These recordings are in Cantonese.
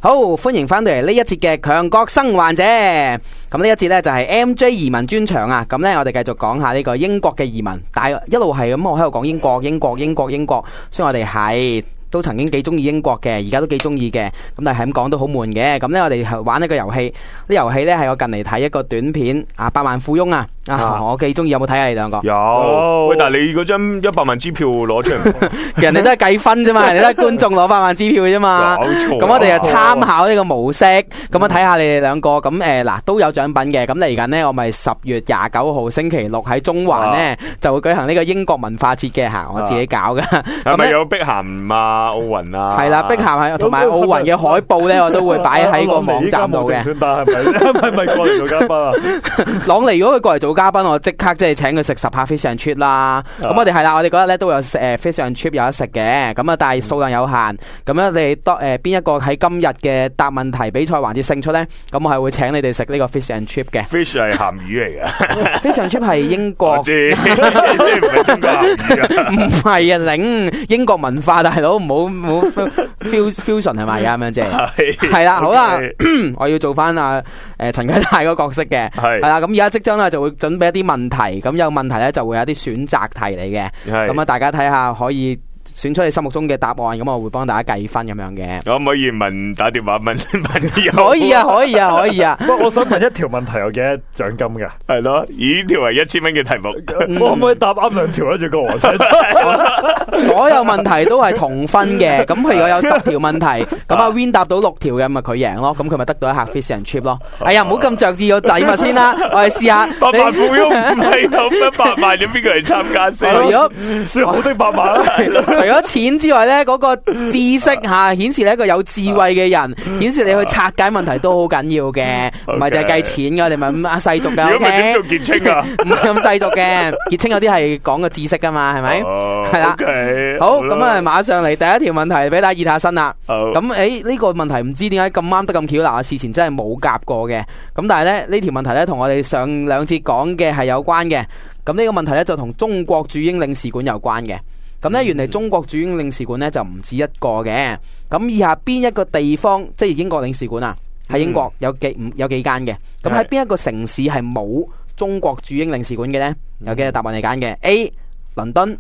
好，歡迎翻到嚟呢一節嘅強國生還者。咁呢一節呢，就係 MJ 移民專場啊。咁呢，我哋繼續講下呢個英國嘅移民，但係一路係咁，我喺度講英國，所以我哋係都曾經幾中意英國嘅，而家都幾中意嘅。咁但係咁講都好悶嘅。咁呢，我哋玩一個遊戲，啲遊戲呢，係我近嚟睇一個短片啊，百萬富翁啊。我幾中意，有冇睇下你兩個？ 有。喂，但係你嗰張100萬支票攞出嚟， 人哋都係計分啫嘛，人哋都係觀眾攞100萬支票啫嘛。咁我哋就參考呢個模式，咁樣睇下你哋兩個。咁嗱都有獎品嘅。咁嚟緊呢，我咪10月29號星期六喺中環呢，就會舉行呢個英國文化節嘅吓，我自己搞噶。 係咪有碧咸啊、奧運啊？ 係啦，碧咸係同埋奧運嘅海報呢，我都會擺喺個網站度嘅。 係咪過嚟做嘉賓啊？ 朗尼如果佢過嚟做嘉賓，我即刻即係請佢食10下 fish and chip 啦。咁我哋係啦，我哋嗰日咧都有fish and chip 有得食嘅。咁啊，但係數量有限。咁咧，你邊一個喺今日嘅答問題比賽環節勝出咧？咁我係會請你哋食呢個 fish and chip 嘅。 fish 係鹹魚嚟嘅 ，fish and chip 係英國。 即係唔係中國鹹魚啊？ 唔係啊，英國文化大佬，唔好 fusion 係咪啊？咁樣啫。係啦，好啦，我要做翻陳啟泰嗰個角色嘅。係啦，咁而家即將咧就會準備一啲問題，咁有問題咧就會有啲選擇題嚟嘅。咁啊，大家睇下可以選出你心目中嘅答案，咁我會幫大家計分咁樣嘅。 可唔可以打電話問？ 可以啊。 不過我想問一條問題，有幾多獎金噶？ 係咯，呢條係1000蚊嘅題目， 我可唔可以答啱2條跟住個和仔？ 所有問題都係同分嘅。咁佢如果有10條問題，咁阿 Win 答到6條嘅，咪佢贏咯。咁佢咪得到一客 fish and chip 咯。哎呀，唔好咁着意個禮物先啦，我哋試下。 100萬富翁唔係有100萬，有邊個嚟參加先？ 除咗說好的100萬。 除咗錢之外咧，嗰個知識吓顯示你一個有智慧嘅人，顯示你去拆解問題都好緊要嘅，唔係淨係計錢噶，你咪咁世俗噶。 如果唔係點做傑青啊？ 唔係咁世俗嘅，傑青有啲係講個知識噶嘛，係咪？係啦。好，咁啊，馬上嚟第一條問題俾大家熱下身啦。咁呢個問題唔知點解咁啱得咁巧，嗱，我事前真係冇夾過嘅。咁但係咧呢條問題咧同我哋上2節講嘅係有關嘅。咁呢個問題咧就同中國駐英領事館有關嘅。咁咧，原嚟中國駐英領事館咧就唔止一個嘅。咁以下邊一個地方，即係英國領事館啊，喺英國有幾間嘅。咁喺邊一個城市係冇中國駐英領事館嘅呢？有幾個答案嚟揀嘅 ：A. 倫敦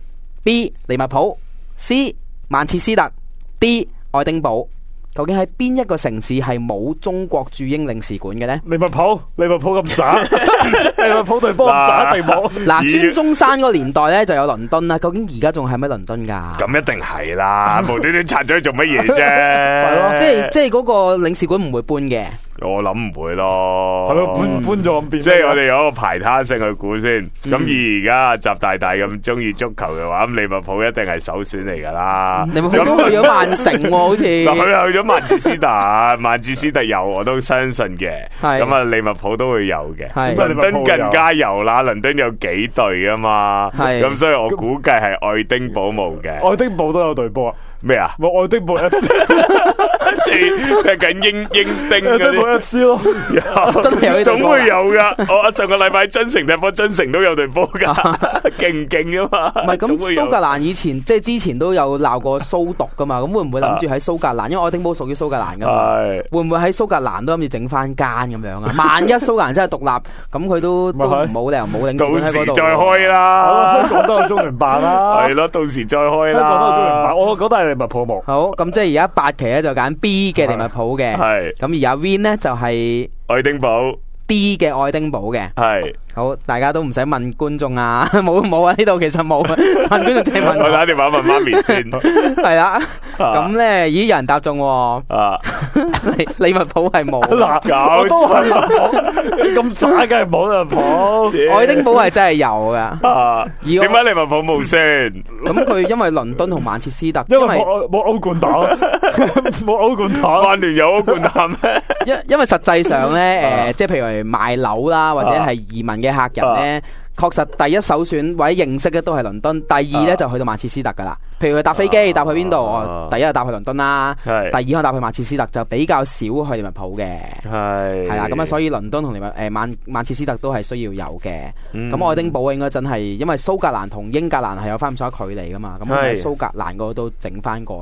，B. 利物浦 ，C. 曼徹斯特 ，D. 愛丁堡。究竟喺邊一個城市係冇中國駐英領事館嘅呢？ 利物浦咁渣，利物浦隊波咁渣地冇。 嗱，孫中山嗰個年代咧就有倫敦啦，究竟而家仲係咪倫敦噶？ 咁一定係啦，無端端拆咗去做乜嘢啫？ 係咯，即係嗰個領事館唔會搬嘅。 我諗唔會咯， 係咯，搬咗咁變。 即係我哋有一個排他性去估先。咁而家習大大咁中意足球嘅話，咁利物浦一定係首選嚟噶啦。 利物浦都去咗曼城，好似佢去咗曼徹斯特，曼徹斯特有我都相信嘅。咁啊，利物浦都會有嘅。倫敦更加有啦，倫敦有幾隊啊嘛。咁所以我估計係愛丁堡冇嘅。 愛丁堡都有隊波啊？ 咩啊？ 冇愛丁堡 FC， 即係踢緊英丁嗰啲。 FC 咯， 真係有呢隊波， 總會有噶。我上個禮拜真城踢波，真城都有隊波噶，勁唔勁噶嘛？ 唔係咁，蘇格蘭以前即係之前都有鬧過蘇獨噶嘛？咁會唔會諗住喺蘇格蘭？因為愛丁堡屬於蘇格蘭噶嘛？會唔會喺蘇格蘭都諗住整翻間咁樣啊？萬一蘇格蘭真係獨立，咁佢都冇理由冇領事館喺嗰度。 到時再開啦， 香港都有中聯辦啦。 係咯，到時再開啦。 香港都有中聯辦，我覺得係利物浦冇。 好，咁即係而家8期咧就揀 B 嘅利物浦嘅。係。咁而家 Win 咧就係愛丁堡 D 嘅愛丁堡嘅。 係。 好，大家都唔使問觀眾啊，冇啊，呢度其實冇問觀眾，淨係問我打電話問媽咪先。 係啦，咁咧咦有人答中喎。利物浦係冇。 我都係咁渣，梗係冇利物浦。 愛丁堡係真係有噶。 點解利物浦冇先？ 咁佢因為倫敦同曼徹斯特， 因為冇歐冠打，冇歐冠打。 曼聯有歐冠打咩？ 因為實際上咧，即係譬如賣樓啦，或者係移民嘅客人咧，確實第一首選或者認識嘅都係倫敦，第二咧就去到曼徹斯特噶啦。譬如佢搭飛機搭去邊度，第一就搭去倫敦啦，第二可能搭去曼徹斯特，就比較少去利物浦嘅。係啦，咁啊，所以倫敦同曼徹斯特都係需要有嘅。咁愛丁堡應該真係，因為蘇格蘭同英格蘭係有翻咁上下距離噶嘛，咁喺蘇格蘭嗰度都整翻個咯。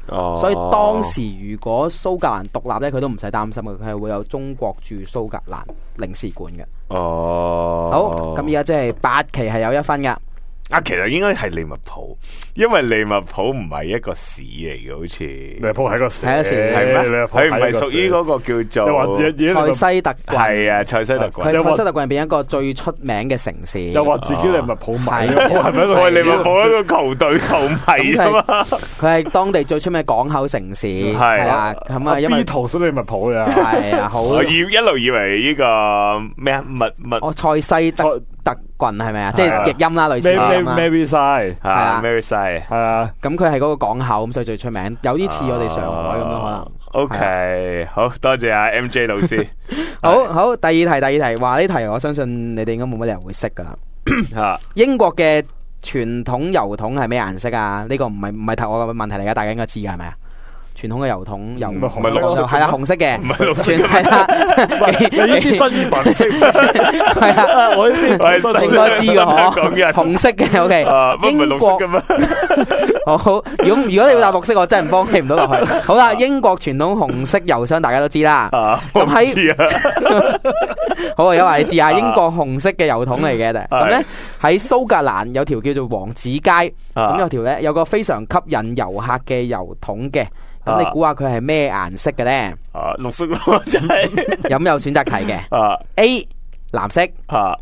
所以當時如果蘇格蘭獨立咧，佢都唔使擔心嘅，佢係會有中國駐蘇格蘭領事館嘅。好，咁而家即係8期係有1分噶。 其實應該係利物浦，因為利物浦唔係一個市嚟嘅，好似利物浦係個市， 係咩？佢唔係屬於嗰個叫做塞西特郡， 係啊，塞西特郡。 佢係塞西特郡入邊一個最出名嘅城市。 又話自己利物浦迷， 係咪一個利物浦一個球隊球迷啊嘛？ 佢係當地最出名嘅港口城市，係啦。咁啊，因為圖書利物浦嘅， 係啊，好。 我一路以為呢個咩啊塞西特郡係咪啊？即係譯音啦，類似啦。 Merseyside 係啊 Merseyside 係啊。 咁佢係嗰個港口，咁所以最出名。有啲似我哋上海咁樣可能。 OK，好多謝阿 MJ 老師。 好，第二題，話呢題我相信你哋應該冇乜人會識噶啦。英國嘅傳統郵筒係咩顏色啊？呢個唔係頭我嘅問題嚟噶，大家應該知噶係咪啊？傳統嘅郵筒唔係綠色，係啦，紅色嘅，唔係綠色，係啦， 呢啲新移民色， 係啊，我呢啲應該知噶嗬，紅色嘅 OK， 英國嘅咩？好，如果你要答綠色，我真係唔幫你唔到落去。好啦，英國傳統紅色郵箱大家都知啦，咁喺好啊，有話你知啊，英國紅色嘅郵筒嚟嘅，咁咧喺蘇格蘭有條叫做王子街，咁有條咧有個非常吸引遊客嘅郵筒嘅。咁你估下佢係咩顏色嘅咧？ 綠色咯，真係。有冇選擇題嘅？A 藍色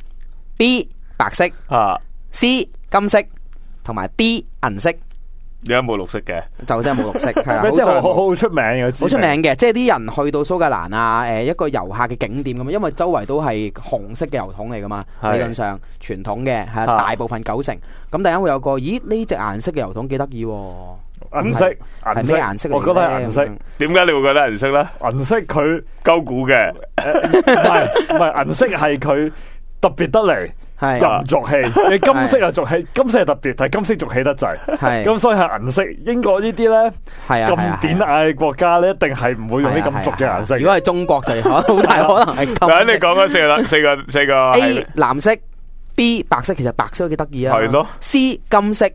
，B 白色，C 金色，同埋 D 銀色。 有冇綠色嘅？就真係冇綠色，係啦。 即係好出名嘅， 好出名嘅，即係啲人去到蘇格蘭啊，一個遊客嘅景點咁嘛，因為周圍都係紅色嘅郵筒嚟噶嘛，理論上傳統嘅係大部分90%。咁突然間會有個，咦呢隻顏色嘅郵筒幾得意？ 銀色係咩顏色？ 我覺得係銀色。 點解你會覺得銀色咧？ 銀色佢高估嘅， 唔係銀色係佢特別得嚟，又唔俗氣。你金色又俗氣，金色係特別，但係金色俗氣得滯。係咁，所以係銀色。英國呢啲咧，咁典雅嘅國家咧，一定係唔會用啲咁俗嘅顏色。 如果係中國就好大可能係金。 嗱，你講嗰四個 A 藍色 ，B 白色，其實白色都幾得意啊。係咯。C 金色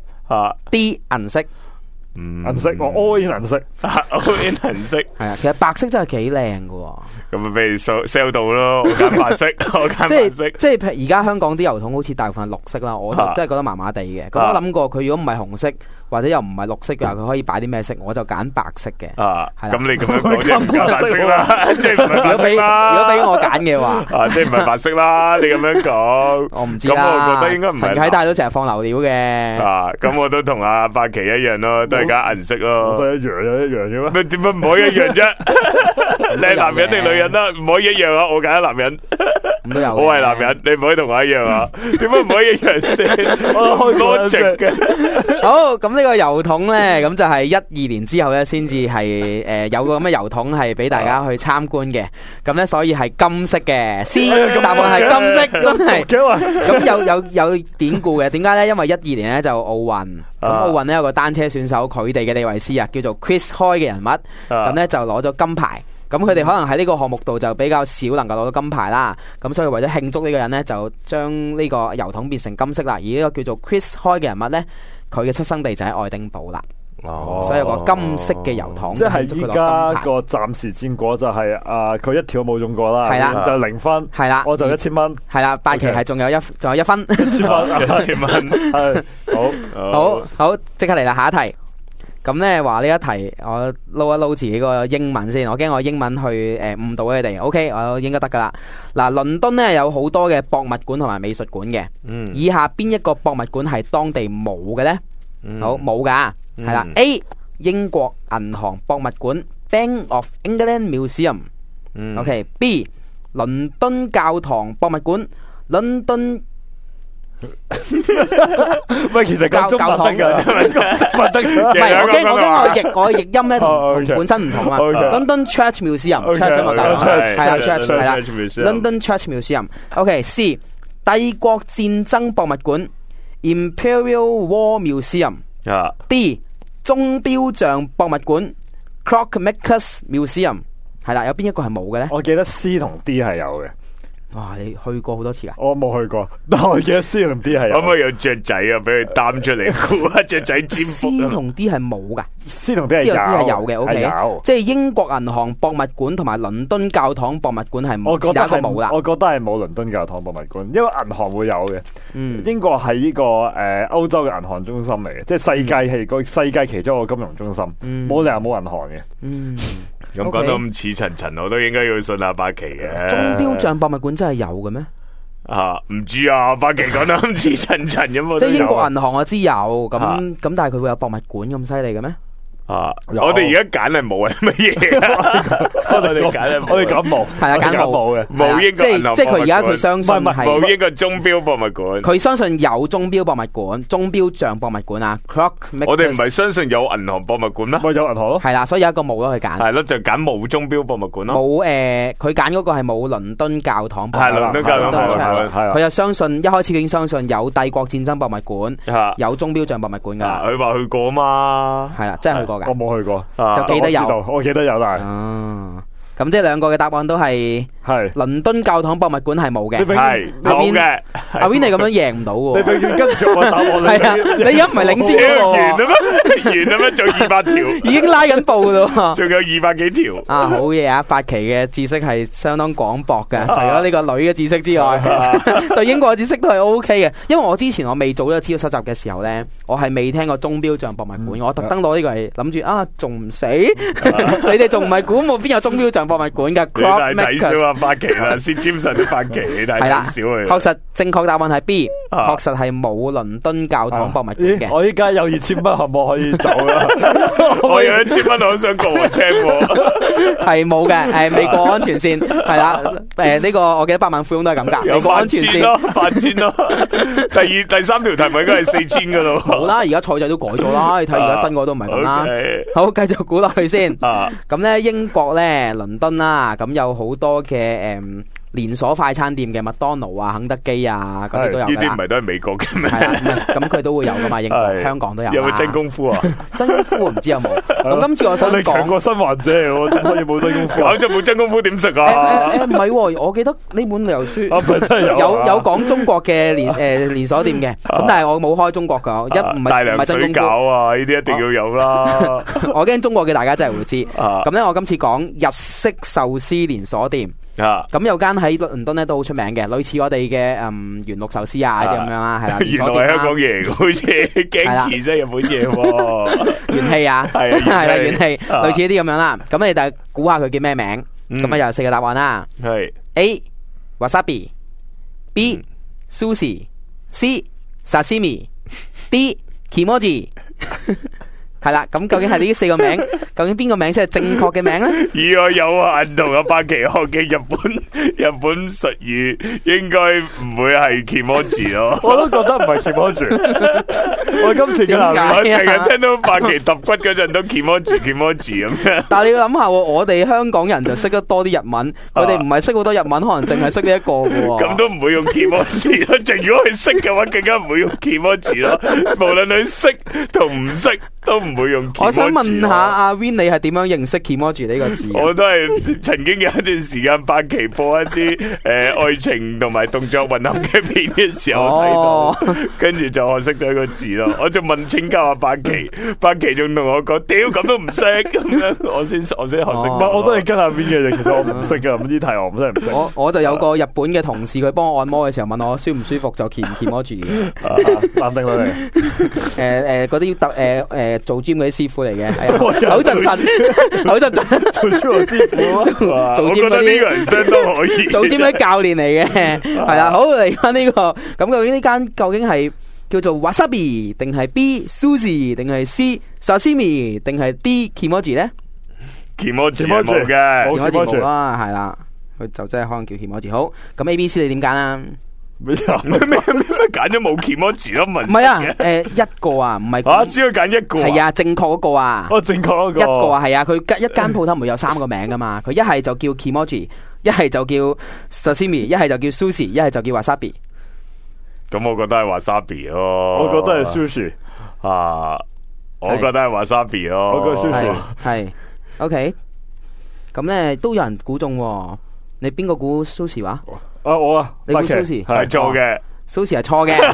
，D 銀色。 銀色，我 all in 銀色 ，all in 銀色， 係啊，其實白色真係幾靚噶。 咁咪俾 sell 到咯，我揀白色，我揀白色。 即係譬如而家香港啲郵筒好似大部分係綠色啦，我就真係覺得麻麻地嘅。咁我諗過佢如果唔係紅色或者又唔係綠色嘅話，佢可以擺啲咩色？我就揀白色嘅。係咁你咁樣講就唔揀白色啦，即係唔係白色啦。 如果俾我揀嘅話， 即係唔係白色啦。你咁樣講， 我唔知啦。 咁我覺得應該唔係。 陳啟泰都成日放流料嘅。 咁我都同阿伯奇一樣咯，都係揀銀色咯。 都一樣嘅咩？ 點解唔可以一樣啫？你係男人定女人啦？唔可以一樣啊！我揀男人，我係男人，你唔可以同我一樣啊？點解唔可以一樣先？我開多隻嘅。 好，咁呢個郵筒咧，咁就係12年之後咧，先至係有個咁嘅郵筒係俾大家去參觀嘅。咁咧，所以係金色嘅。C 答案係金色，真係。咁有典故嘅。點解咧？因為12年咧就奧運，咁奧運咧有個單車選手，佢哋嘅利維斯啊，叫做 Chris Hoy 嘅人物，咁咧就攞咗金牌。咁佢哋可能喺呢個項目度就比較少能夠攞到金牌啦。咁所以為咗慶祝呢個人咧，就將呢個郵筒變成金色啦。而呢個叫做 Chris Hoy 嘅人物咧，佢嘅出生地就喺愛丁堡啦。所以有個金色嘅郵筒， 即係依家個暫時戰果就係佢一條都冇中過啦，係啦，就0分，係啦，我就1000蚊，係啦，8期係仲有1分 ，1000蚊，係好，即刻嚟啦，下一題。咁咧話呢一題，我撈一撈自己個英文先，我驚我英文去誤導你哋。OK， 我應該得噶啦。嗱，倫敦咧有好多嘅博物館同埋美術館嘅，以下邊一個博物館係當地冇嘅咧？好，冇噶，係啦。A 英國銀行博物館 Bank of England Museum。OK，B 倫敦教堂博物館 London。 喂，其實教堂得噶， 唔係我譯音咧同本身唔同啊。London Church Museum，Church 我教堂係啦 ，Church 係啦 ，London Church Museum。OK，C 帝國戰爭博物館 Imperial War Museum。D 鐘錶匠博物館 Clockmakers Museum。係啦，有邊一個係冇嘅咧？ 我記得 C 同 D 係有嘅。 哇！你去過好多次啊？ 我冇去過，但我記得 C 同 D 係有。 可唔可以有雀仔啊？俾佢擔出嚟估下雀仔占卜。 C 同 D 係冇噶 ，C 同 D 係有嘅。O K， 即係英國銀行博物館同埋倫敦教堂博物館係冇， 我覺得係冇啦。 我覺得係冇倫敦教堂博物館，因為銀行會有嘅。英國係呢個歐洲嘅銀行中心嚟嘅，即係世界係個世界其中一個金融中心，冇理由冇銀行嘅。 咁講到咁似層層，我都應該要信阿八旗嘅。 鐘錶像博物館真係有嘅咩？ 唔知啊，八旗講得咁似層層咁， 即係英國銀行我知有，咁但係佢會有博物館咁犀利嘅咩？ 我哋而家揀係冇係乜嘢？我哋揀冇， 係啦，揀冇嘅， 冇英國銀行， 即係佢而家佢相信係冇英國鐘錶博物館， 佢相信有鐘錶博物館、鐘錶像博物館啊。 我哋唔係相信有銀行博物館咩？ 咪有銀行咯， 係啦，所以有一個冇咯，佢揀係咯，就揀冇鐘錶博物館咯。 冇佢揀嗰個係冇倫敦教堂博物館， 係倫敦教堂， 佢又相信一開始已經相信有帝國戰爭博物館，有鐘錶像博物館噶。 佢話去過啊嘛， 係啦，真係去過噶。 我冇去過。 就記得有， 我記得有，但係咁即係兩個嘅答案都係倫敦教堂博物館係冇嘅， 係冇嘅。 阿 Win 你咁樣贏唔到喎， 你永遠跟住我答案。 係啊，你而家唔係領先嗰個完啦咩？完啦咩？仲200條， 已經拉緊步咯， 仲有200幾條。 好嘢啊！八旗嘅知識係相當廣博嘅，除咗呢個女嘅知識之外，對英國嘅知識都係 O K 嘅。因為我之前我未做呢個資料收集嘅時候咧，我係未聽過鐘錶像博物館，我特登攞呢個嚟諗住仲唔死？你哋仲唔係估冇邊有鐘錶像博物館噶？ 你睇少啊，八旗啦，薛占神都八旗，你睇少佢。 確實正確答案係 B， 確實係冇倫敦教堂博物館嘅。 我依家有2000蚊，可唔可以走啦？ 我有1000蚊，我想過我車喎。 係冇嘅，未過安全線，係啦。呢個我記得百萬富翁都係咁噶， 有過安全線咯，8000咯。第三條題目應該係4000噶咯。 好啦，而家賽制都改咗啦，你睇而家新個都唔係咁啦。好，繼續估落去先。咁咧，英國咧，倫敦啦，咁有好多嘅連鎖快餐店嘅麥當勞啊、肯德基啊嗰啲都有㗎。 呢啲唔係都係美國嘅咩？ 係啦，咁佢都會有噶嘛。英國、香港都有。 有冇真功夫啊？ 真功夫唔知有冇。咁今次我想講， 你強過新患者，我點可以冇真功夫？ 搞咗冇真功夫點食啊？ 唔係，我記得呢本旅遊書有講中國嘅連鎖店嘅，咁但係我冇開中國噶，唔係真功夫。 搞啊！呢啲一定要有啦。 我驚中國嘅大家真係會知。咁咧，我今次講日式壽司連鎖店。咁有間喺倫敦咧都好出名嘅，類似我哋嘅元綠壽司啊啲咁樣啦，係啦。 原來係香港嘢，好似驚奇啫，日本嘢喎。 元氣啊，係啦，元氣，類似呢啲咁樣啦。咁你就估下佢叫咩名？咁啊有4個答案啦。 係 A wasabi、B sushi、C sashimi、D kimochi。係啦，咁究竟係呢4個名，究竟邊個名先係正確嘅名咧？ 以我有限同阿八旗學嘅日本術語，應該唔會係 kimochi 咯。 我都覺得唔係 kimochi。我今次嘅點解？ 我成日聽到八旗揼骨嗰陣都 kimochi 咁樣。 但係你要諗下，我哋香港人就識得多啲日文，佢哋唔係識好多日文，可能淨係識呢一個嘅。 咁都唔會用 kimochi 咯。就如果佢識嘅話，更加唔會用 kimochi 咯。無論佢識同唔識，都唔會用 kimochi。我想問下阿 Win，你係點樣認識 kimochi 呢個字？ 我都係曾經有一段時間八旗播一啲愛情同埋動作混合嘅片嘅時候睇到，跟住就學識咗個字咯。我就問請教阿八旗，八旗仲同我講：屌咁都唔識咁樣，我先學識。 我都係跟下邊嘅嘢，其實我唔識噶，呢啲題我真係唔識。 我就有個日本嘅同事，佢幫我按摩嘅時候問我舒唔舒服，就 kimochi。 淡定啦你。 嗰啲做 gym 嗰啲師傅嚟嘅，口震神，口震神做 gym 師傅， 做 gym 嗰啲人相當可以， 做 gym 嗰啲教練嚟嘅，係啦。好，嚟翻呢個，咁究竟呢間究竟係叫做 wasabi 定係 B sushi 定係 C sashimi 定係 D kimochi 咧 ？kimochi 冇嘅 ，kimochi冇啦，係啦，佢就真係可能叫 kimochi。好，咁 A、B、C 你點揀啊？ 咩揀咗冇 kimochi 咯？唔係啊，一個啊，唔係只可以揀一個， 係啊，正確嗰個啊， 正確嗰個一個啊，係啊，佢一間鋪頭唔會有3個名噶嘛，佢一係就叫 kimochi， 一係就叫 sashimi， 一係就叫 sushi， 一係就叫 wasabi。 咁我覺得係 wasabi 咯， 我覺得係 sushi 啊，我覺得係 wasabi 咯， 我覺得 sushi 係 OK，咁咧都有人估中。 你邊個估蘇士話？ 我啊， 你估蘇士係錯嘅。 蘇士係錯嘅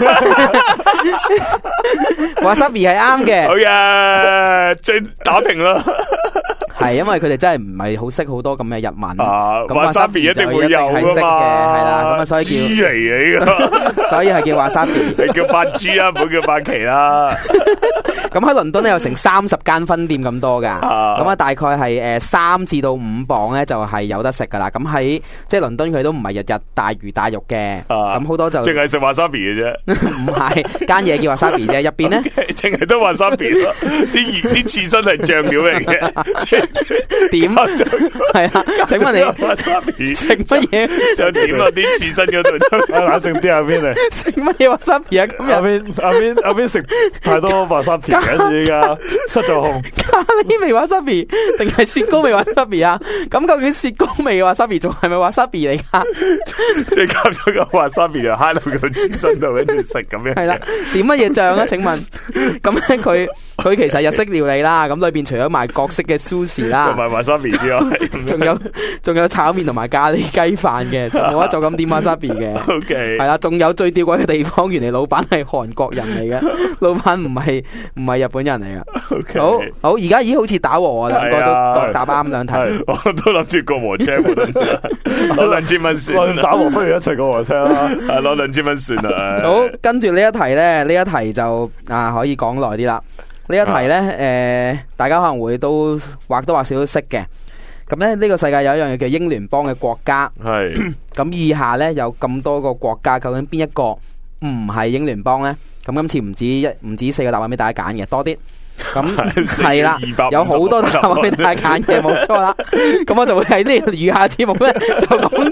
，wasabi 係啱嘅。 好呀，最打平啦。 係因為佢哋真係唔係好識好多咁嘅日文，咁 wasabi 一定會有噶嘛， 係啦，咁啊所以叫豬嚟嘅呢個， 所以係叫 wasabi。 你叫八豬啊，唔好叫八旗啦。 咁喺倫敦咧有成30間分店咁多噶，咁啊大概係3至到5磅咧就係有得食噶啦。咁喺即係倫敦佢都唔係日日大魚大肉嘅，咁好多就淨係食 wasabi 嘅啫。 唔係間嘢叫 wasabi 啫，入邊咧淨係都 wasabi 咯，啲刺身係醬料嚟嘅。 點係啊？請問你 wasabi 食乜嘢？ 就點落啲刺身嗰度， 冷靜啲阿邊嚟？ 食乜嘢 wasabi 啊？今日阿邊食太多 wasabi。而家失咗控， 咖喱味 wasabi 定係雪糕味 wasabi 啊？咁究竟雪糕味嘅 wasabi 仲係咪 wasabi 嚟噶？ 即係加咗個 wasabi 就揩到個刺身度，跟住食咁樣。 係啦，點乜嘢醬啊？請問，咁咧佢其實日式料理啦，咁裏邊除咗賣各式嘅 sushi 啦， 同埋 wasabi 之外， 仲有炒麵同埋咖喱雞飯嘅，就冇得就咁點 wasabi 嘅。 OK， 係啦，仲有最吊詭嘅地方，原來老闆係韓國人嚟嘅，老闆唔係日本人嚟噶。 Okay. 好，而家已經好似打和啊，兩個都答啱兩題。 我都諗住過和車，攞2000蚊算。 打和不如一齊過和車啦， 攞2000蚊算啦。 好，跟住呢一題咧，呢一題就可以講耐啲啦。呢一題咧，大家可能會都或多或少都識嘅。咁咧，呢個世界有一樣嘢叫英聯邦嘅國家。 係。咁以下咧有咁多個國家，究竟邊一個唔係英聯邦咧？咁今次唔止4個答案俾大家揀嘅，多啲。咁係啦，有好多答案俾大家揀嘅，冇錯啦。咁我就會喺呢個餘下節目咧，就講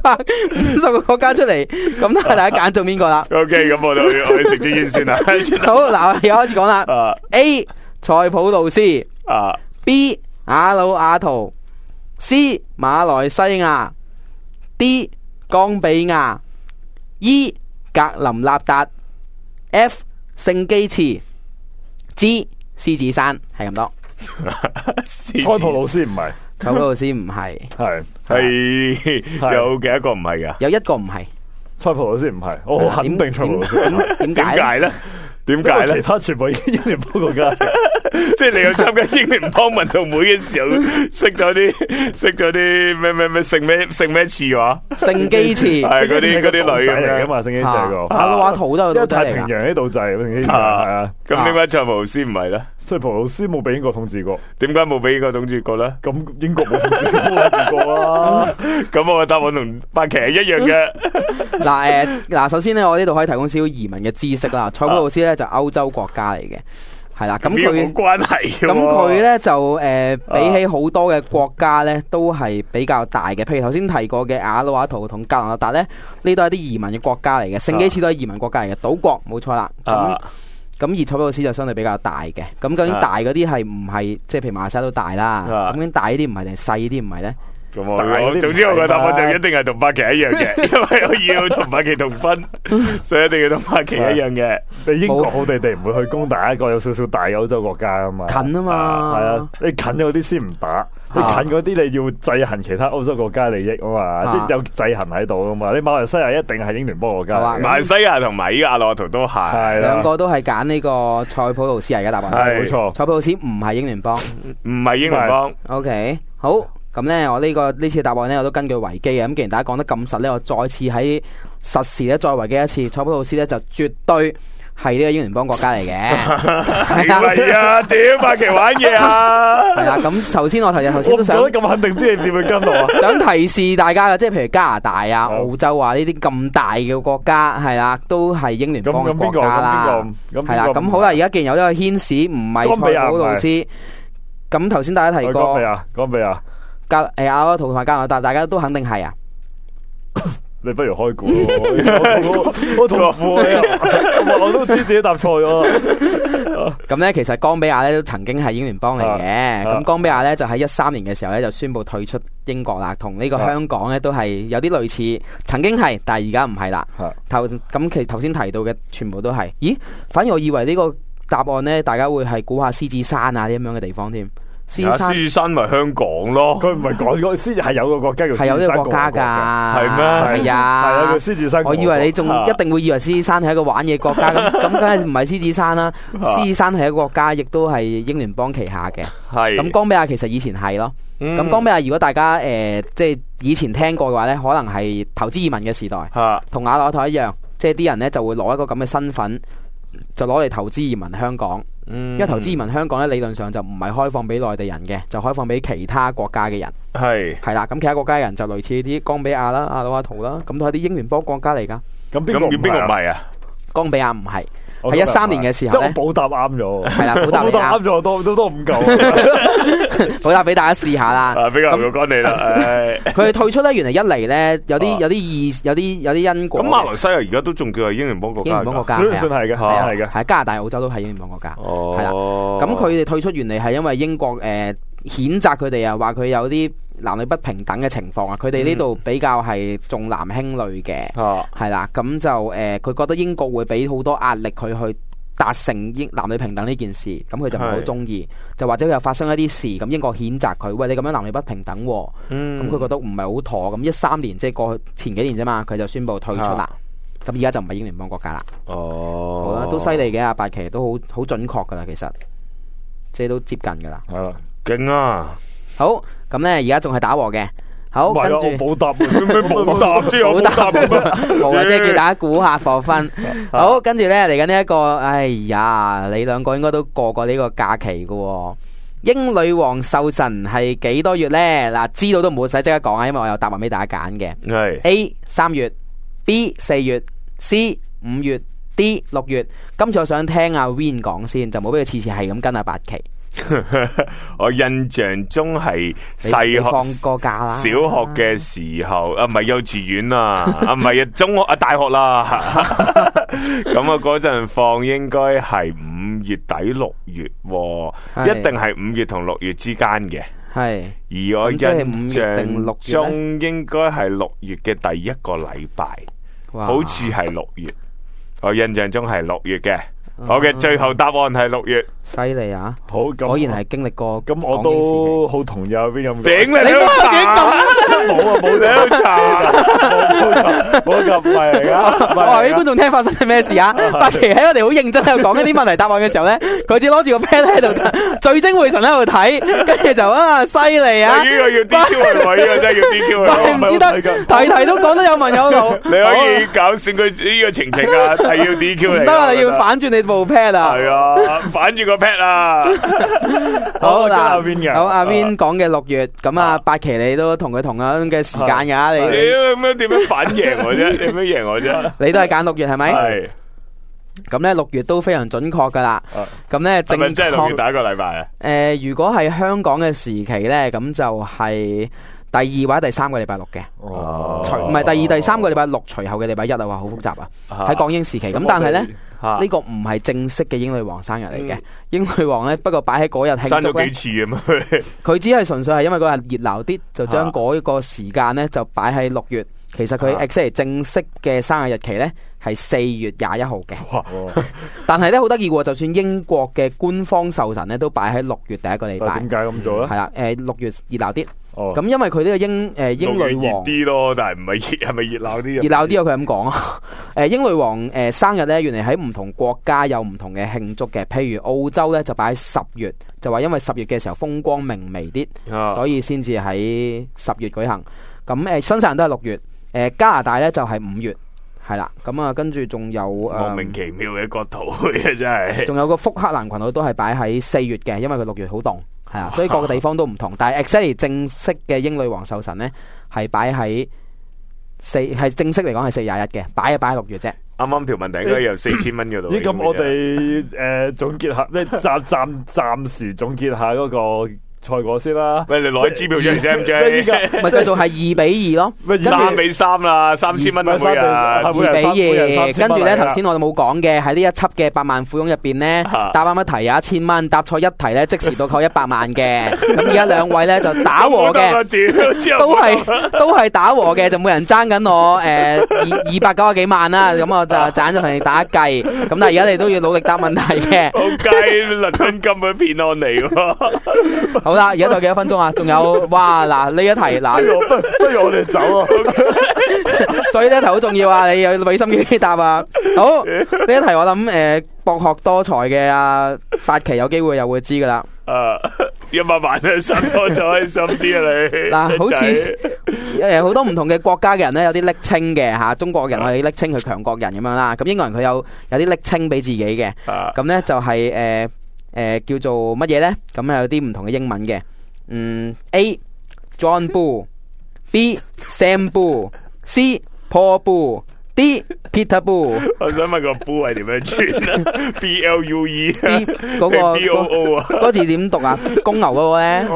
250個國家出嚟，咁睇下大家揀中邊個啦。 OK，咁我哋食支煙先啦。 好，嗱，而家開始講啦。A 塞浦路斯，B 瓦努阿圖，C 馬來西亞，D 岡比亞，E 格林納達，F 聖基茨，G 獅子山，係咁多。 塞浦路斯唔係， 塞浦路斯唔係， 係有幾多個唔係噶？ 有一個唔係。 塞浦路斯唔係，我肯定塞浦路斯。 點解咧？ 點解咧？其他全部英聯邦國家， 即係你有參加英聯邦運動會嘅時候，識咗啲咩姓咩詞話？ 聖基茨係嗰啲女嚟噶嘛？聖基茨個阿魯瓦圖都有島仔嚟噶。 太平洋呢度就係聖基茨係啊。 咁點解塞浦路斯唔係咧？ 塞浦路斯冇俾英國統治過， 點解冇俾英國統治過咧？ 咁英國冇統治過啦。 咁我嘅答案同八旗係一樣嘅。 嗱，首先咧，我呢度可以提供少少移民嘅知識啦。塞浦路斯咧就歐洲國家嚟嘅，係啦。咁佢冇關係。 咁佢咧就比起好多嘅國家咧，都係比較大嘅。譬如頭先提過嘅瓦努阿圖同格林納達咧，呢都係啲移民嘅國家嚟嘅。聖基茨都係移民國家嚟嘅，島國冇錯啦。咁而塞浦路斯就相對比較大嘅。咁究竟大嗰啲係唔係即係譬如馬來西亞都大啦？咁究竟大呢啲唔係定係細呢啲唔係咧？ 咁總之我嘅答案就一定係同八旗一樣嘅，因為我要同八旗同分，所以一定要同八旗一樣嘅。 你英國好地地唔會去攻打一個有少少大嘅歐洲國家啊嘛， 近啊嘛， 係啊，你近嗰啲先唔打，你近嗰啲你要制衡其他歐洲國家利益啊嘛，即係有制衡喺度啊嘛。你馬來西亞一定係英聯邦國家， 馬來西亞同埋依個阿魯阿圖都係， 兩個都係揀呢個塞浦路斯嚟嘅答案， 冇錯。 塞浦路斯唔係英聯邦， 唔係英聯邦。 OK，好。咁咧，我呢次答案咧，我都根據維基嘅。咁既然大家講得咁實咧，我再次喺實時咧再維基一次，塞浦路斯咧就絕對係呢個英聯邦國家嚟嘅。 係啊，屌八旗玩嘢啊！ 係啦，咁頭先都想咁肯定啲，你點會跟我啊？ 想提示大家嘅，即係譬如加拿大啊、澳洲啊呢啲咁大嘅國家，係啦，都係英聯邦嘅國家啦。係啦，咁好啦，而家既然有呢個牽使，唔係塞浦路斯，咁頭先大家提過岡比亞。 阿魯阿圖同埋格林納達，大家都肯定係啊！ 你不如開估咯，我同我都知自己答錯咗。 咁咧，其實岡比亞咧都曾經係英聯邦嚟嘅。咁岡比亞咧就喺13年嘅時候咧就宣布退出英國啦，同呢個香港咧都係有啲類似，曾經係，但係而家唔係啦。咁其實頭先提到嘅全部都係，咦？反而我以為呢個答案咧，大家會係估下獅子山啊啲咁樣嘅地方添。 獅子山咪香港咯， 佢唔係講嗰獅子係有個國家叫獅子山， 係有呢個國家噶， 係咩？ 係啊， 係有個獅子山。 我以為你仲一定會以為獅子山係一個玩嘢國家，咁梗係唔係獅子山啦。獅子山係一個國家，亦都係英聯邦旗下嘅。 係咁岡比亞其實以前係咯。咁岡比亞如果大家即係以前聽過嘅話咧，可能係投資移民嘅時代，同瓦努阿圖一樣，即係啲人咧就會攞一個咁嘅身份，就攞嚟投資移民香港。因為投資移民香港咧，理論上就唔係開放俾內地人嘅，就開放俾其他國家嘅人。係啦，咁其他國家嘅人就類似啲岡比亞啦、瓦努阿圖啦，咁都係啲英聯邦國家嚟噶。 咁邊個唔係啊？ 岡比亞唔係，係13年嘅時候咧。 即係補答啱咗。係啦，補答啱咗，都唔夠。 補答俾大家試下啦。 比較唔該你啦。 佢哋退出咧，原來一嚟咧有啲因果。 咁馬來西亞而家都仲叫係英聯邦國家。 英聯邦國家算係嘅，係嘅。 係加拿大、澳洲都係英聯邦國家。係啦。咁佢哋退出原嚟係因為英國譴責佢哋啊，話佢有啲男女不平等嘅情況啊。佢哋呢度比較係重男輕女嘅。係啦。咁就佢覺得英國會俾好多壓力佢去達成男女平等呢件事，咁佢就唔係好中意，就或者又發生一啲事，咁英國譴責佢，喂，你咁樣男女不平等，咁佢覺得唔係好妥，咁13年即係過去前幾年啫嘛，佢就宣布退出啦，咁而家就唔係英聯邦國家啦。好啦，都犀利嘅，阿八奇都好準確噶啦，其實即係都接近噶啦。 勁啊！ 好，咁咧而家仲係打和嘅。好，跟住冇答，冇答，即係冇答，冇啊！即係叫大家估下課分。好，跟住咧嚟緊呢一個，哎呀，你兩個應該都過呢個假期噶。英女王壽辰係幾多月咧？嗱，知道都唔好使即刻講啊，因為我有答案俾大家揀嘅。係 A 3月，B 4月，C 5月，D 6月。今次我想聽阿 Win 講先，就冇俾佢次次係咁跟阿八奇。 我印象中係細學放過假啦， 小學嘅時候唔係幼稚園啊，唔係中學大學啦。咁啊嗰陣放應該係5月底6月，一定係5月同6月之間嘅。係，而我印象中應該係6月嘅第一個禮拜，好似係6月。我印象中係6月嘅。好嘅，最後答案係6月。犀利啊！好，果然係經歷過。咁我都好同意啊，邊咁頂你都查？冇啊，冇喺度查，冇咁唔係嚟噶。我話俾觀眾聽發生係咩事啊？八奇喺我哋好認真喺度講一啲問題答案嘅時候咧，佢只攞住個 pen 喺度聚精會神喺度睇，跟住就犀利啊！呢個要 DQ 啊，呢個真係要 DQ 啊！唔知得題題都講得有文有路。你可以搞選佢呢個情情啊，係要 DQ 嚟。唔得啊，你要反轉你部 pen 啊！係啊，反轉個 pad 啊！好啦，好阿 Win 講嘅6月，咁啊八奇你都同佢同樣嘅時間噶，你點樣反贏我啫？點樣贏我啫？你都係揀6月係咪？係。咁咧6月都非常準確噶啦。咁咧正確即係6月第一個禮拜啊？如果係香港嘅時期咧，咁就係第2或者第3個禮拜6嘅。哦，唔係第2、第3個禮拜6，隨後嘅禮拜1啊，話好複雜啊。喺港英時期，咁但係咧。呢個唔係正式嘅英女王生日嚟嘅，英女王咧不過擺喺嗰日慶祝咧。生咗幾次啊嘛？佢只係純粹係因為嗰日熱鬧啲，就將嗰個時間咧就擺喺6月。其實佢 exactly 正式嘅生日日期咧係4月21號嘅。但係咧好得意喎，就算英國嘅官方壽辰咧都擺喺6月第一個禮拜。點解咁做咧？係啦，6月熱鬧啲。咁因為佢呢個英女王熱啲咯，但係唔係熱，係咪熱鬧啲？熱鬧啲啊！佢咁講啊，英女王生日咧，原嚟喺唔同國家有唔同嘅慶祝嘅，譬如澳洲咧就擺喺10月，就話因為10月嘅時候風光明媚啲，所以先至喺10月舉行。咁新西蘭都係6月，加拿大咧就係5月，係啦。咁啊，跟住仲有莫名其妙嘅國土嘅真係。仲有個福克蘭群島都係擺喺4月嘅，因為佢6月好凍。係啊，所以各個地方都唔同，但係 exactly 正式嘅英女王壽辰咧係擺喺係正式嚟講係4月21嘅，擺喺6月啫。啱啱條問題應該有4000蚊嗰度。咁我哋總結下，暫時總結下嗰個賽果先啦。喂，你攞啲支票出嚟先 ，MJ。咪繼續係2比2咯，3比3啦，3000蚊每人。2比2，跟住咧頭先我哋冇講嘅喺呢一輯嘅百萬富翁入邊咧，答啱一題有1000蚊，答錯一題咧即時到扣100萬嘅。咁而家兩位咧就打和嘅，都係打和嘅，就每人爭緊我290幾萬啦。咁我就揀咗同你打一計。咁但係而家你都要努力答問題嘅。好雞，倫敦金嘅騙案嚟喎。 好啦，而家仲有幾多分鐘啊？仲有哇嗱呢一題嗱， 不如我哋走啊！ 所以呢一題好重要啊！你要俾心機答啊！好，呢一題我諗博學多才嘅八奇有機會又會知噶啦。 100萬啊，心多就開心啲啊你。 嗱，好似好多唔同嘅國家嘅人咧，有啲昵稱嘅吓，中國人我哋昵稱佢強國人咁樣啦。咁英國人佢有啲昵稱俾自己嘅，咁咧就係叫做乜嘢咧？咁有啲唔同嘅英文嘅。A John Bull，B Sam Bull，C Paul Bull。D Peter Bull， 我想問個 Bull 係點樣串啊？BLUE， 嗰個 BOO 啊？ 嗰字點讀啊？公牛嗰個咧？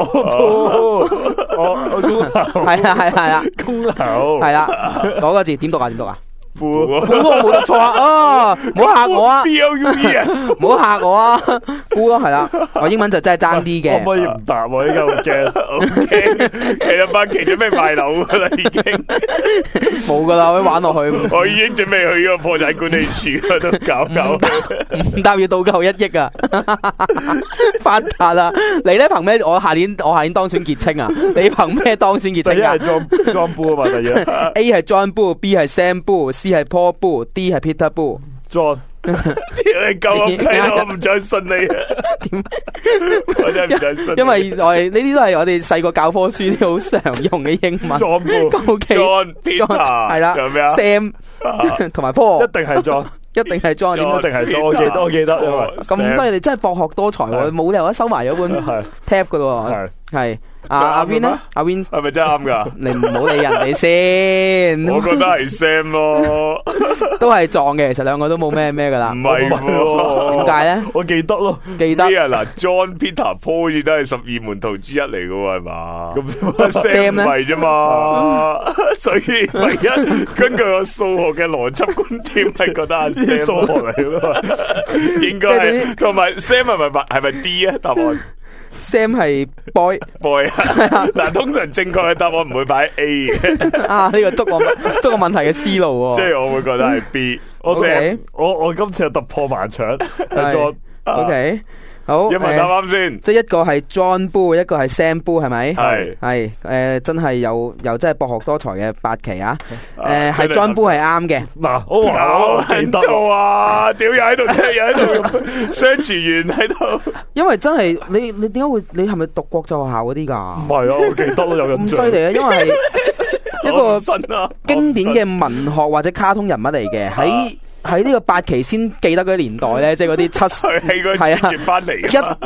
公牛係啊， 公牛係啦，嗰個字點讀啊？點讀啊？ Bull， 我冇讀錯啊！唔好嚇我啊 ！BLUE 啊！ 唔好嚇我啊 ！Bull 咯，係啦，我英文就真係爭啲嘅。 可唔可以唔答我？依家好驚， 好驚！其實八奇準備賣樓噶啦，已經冇噶啦，可以玩落去。 我已經準備去個破產管理處嗰度搞， 唔答要倒夠1億啊！發達啦！你咧憑咩？我下年當選傑青啊！你憑咩當選傑青啊？ 第一係 John Bull 啊嘛，第一 A 係 John Bull，B 係 Sam Bull，C 係 Paul Bull，D 係 Peter Bull。John， 你夠噏計啦，我唔再信你啊！我真係唔再信。 因為我哋呢啲都係我哋細個教科書啲好常用嘅英文。 John Bull，John Peter， 係啦， 仲有咩啊 ？Sam 同埋 Paul， 一定係 John。 一定係 John， 一定係 John， 我記得，因為咁犀利，你真係博學多才喎，冇理由一收埋咗本 tab 噶咯，係阿 Win 咧，阿 Win 係咪真係啱噶？ 你唔好理人哋先， 我覺得係 Sam 咯， 都係撞嘅，其實兩個都冇咩噶啦， 唔係喎， 點解咧？ 我記得咯， 記得嗱 ，John Peter Paul 好似都係12門徒之一嚟噶喎，係嘛？ 咁 Sam 唔係啫嘛，所以唯一根據我數學嘅邏輯觀點係覺得係 Sam 數學嚟噶嘛，應該係同埋 Sam 係咪 D 啊？答案 Sam 係 boy 啊！嗱，通常正確嘅答案唔會擺 A 嘅。 啊，呢個捉個問題嘅思路， 所以我會覺得係 B。 我今次係突破盲腸，係咗 OK。好， 一問答啱先， 即係一個係 John Bull， 一個係 Sam Bull， 係咪？ 係真係又真係博學多才嘅八奇啊！係 John Bull 係啱嘅。 嗱，我記得錯啊！屌又喺度，又喺度相傳員喺度。 因為真係你點解會？你係咪讀國際學校嗰啲噶？ 唔係啊，我記得咯，有印象。 咁犀利啊！因為係一個經典嘅文學或者卡通人物嚟嘅，喺呢個八奇先記得嗰啲年代咧，即係嗰啲係啊， 翻嚟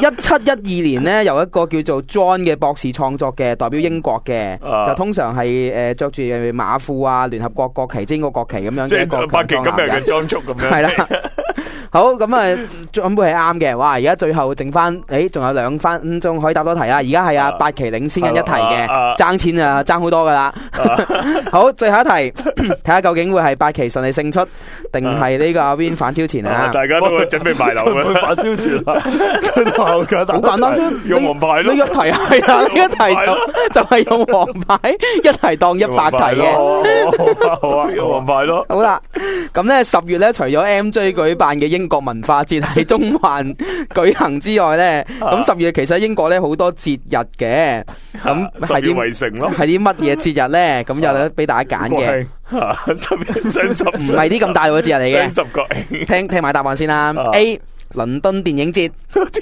1712年咧，由一個叫做 John 嘅博士創作嘅，代表英國嘅，就通常係着住馬褲啊，聯合國國旗、英國國旗咁樣嘅一個八奇今日嘅裝束咁樣。 係啦，好咁啊，John Bull係啱嘅。哇，而家最後剩翻，仲有2分鐘可以答多題啊！而家係八奇領先緊一題嘅，爭錢啊，爭好多噶啦。好，最後一題，睇下究竟會係八奇順利勝出，定係呢個阿 Win 反超前啊！ 大家都準備賣樓嘅， 反超前啊！好簡單啫， 用黃牌咯。 呢一題係啊，呢一題就係用黃牌，一題當100題嘅。 好啊，用黃牌咯。 好啦，咁咧10月咧，除咗 MJ 舉辦嘅英國文化節喺中環舉行之外咧，咁10月其實英國咧好多節日嘅，咁係啲乜嘢節日咧？咁有得俾大家揀嘅。唔係啲咁大嘅節日嚟嘅，聽埋答案先啦。A 倫敦電影節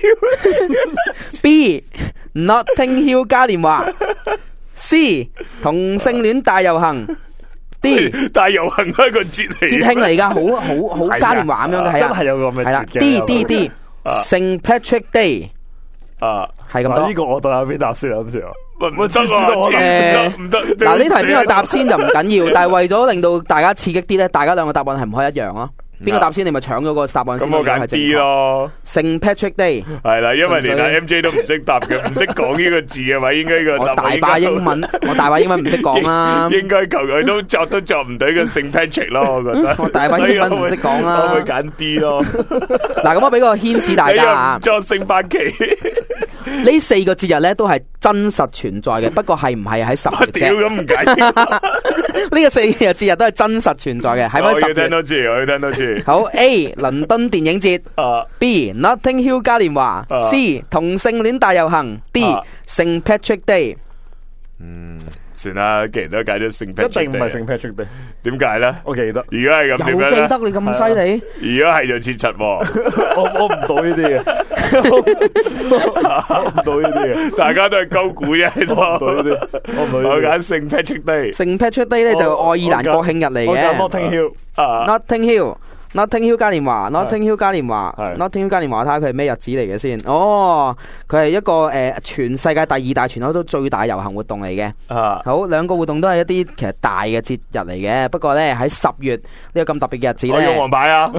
，B Notting Hill 嘉年華，C 同性戀大遊行，D 大遊行係一個節慶嚟噶，好嘉年華咁樣嘅，係啊， 係有個咩？ 係啦，D St Patrick Day， 係咁多。 呢個我對阿邊答先啦，咁先。 唔得， 嗱，呢題邊個答先就唔緊要，但係為咗令到大家刺激啲咧，大家兩個答案係唔可以一樣咯。邊個答先，你咪搶咗個答案先。 咁我揀 D 咯。 St Patrick Day 係啦，因為連阿 MJ 都唔識答嘅，唔識講呢個字嘅話，應該個答案。 我大把英文唔識講啦。 應該求佢都作唔到個 St Patrick 咯，我覺得。 我大把英文唔識講啦。 我會揀 D 咯。 嗱，咁我俾個牽示大家啊。 作聖八奇。 呢4個節日咧都係真實存在嘅，不過係唔係喺10月啫？ 屌咁唔解。 呢個4日節日都係真實存在嘅，喺翻10月。 我要聽多次，我要聽多次。 好 A 倫敦電影節，B Notting Hill 嘉年華，C 同性戀大遊行，D 聖 Patrick Day。 算啦，既然都解咗聖 Patrick Day， 一定唔係聖 Patrick Day。 點解咧？ 我記得。 如果係咁，點樣咧？ 又記得你咁犀利？ 如果係就切柒喎， 我唔到呢啲嘅，我唔到呢啲嘅， 大家都係高估啫。 我唔到呢啲， 我揀聖 Patrick Day。 聖 Patrick Day 咧就愛爾蘭國慶日嚟嘅。 我揀 Notting Hill，Notting Hill。Notting Hill 嘉年華，Notting Hill 嘉年華，Notting Hill 嘉年華，睇下佢係咩日子嚟嘅先。哦，佢係一個全世界第2大、全歐洲最大遊行活動嚟嘅。好，兩個活動都係一啲其實大嘅節日嚟嘅。不過咧喺10月呢個咁特別嘅日子咧， 我用黃牌啊！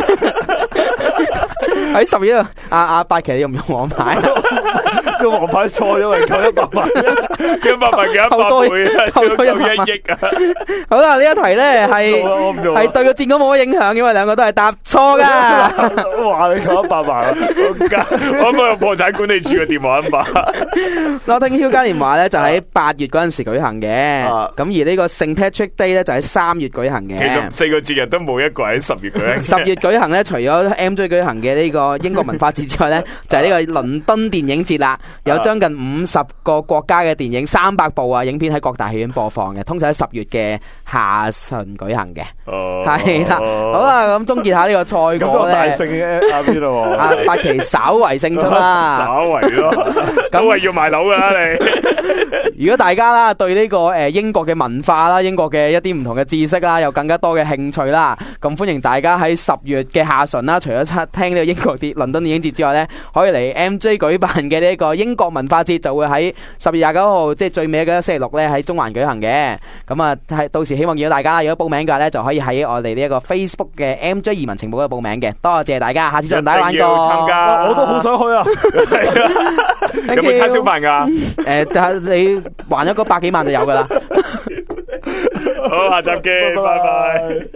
喺10月阿八奇你用唔用黃牌？ 個黃牌錯咗，係扣100萬 ，100萬幾100倍， 扣多100億啊！好啦，呢一題咧係對個戰果冇乜影響，因為兩個都係答錯噶。 哇！你扣100萬啊！ 我冇用破產管理處嘅電話 number。Notting Hill 嘉年華咧就喺8月嗰陣時舉行嘅，咁而呢個聖 Patrick Day 咧就喺3月舉行嘅。 其實4個節日都冇一個喺10月舉行。 10月舉行咧，除咗 MJ 舉行嘅呢個英國文化節之外咧，就係呢個倫敦電影節啦。有將近50個國家嘅電影，300部影片喺各大戲院播放嘅，通常喺10月嘅下旬舉行嘅。係啦，好啦，咁終結下呢個賽果咧。 大勝嘅阿邊咯， 阿八奇稍為勝出啦， 稍為咯，咁係要賣樓噶啦你。 如果大家啦對呢個英國嘅文化啦，英國嘅一啲唔同嘅知識啦，有更加多嘅興趣啦，咁歡迎大家喺10月嘅下旬啦，除咗聽呢個英國倫敦電影節之外咧，可以嚟 MJ 舉辦嘅呢個英國文化節，就會喺10月29號，即係最尾嘅星期六咧喺中環舉行嘅。咁啊，到時希望見到大家，如果報名嘅話咧，就可以喺我哋呢一個 Facebook 嘅 MJ 移民情報嗰度報名嘅。多謝大家，下次再同大家玩過。 參加， 我都好想去啊！ 有冇叉燒飯噶？ 但係你還咗嗰100幾萬就有噶啦。 好，下集見，拜拜。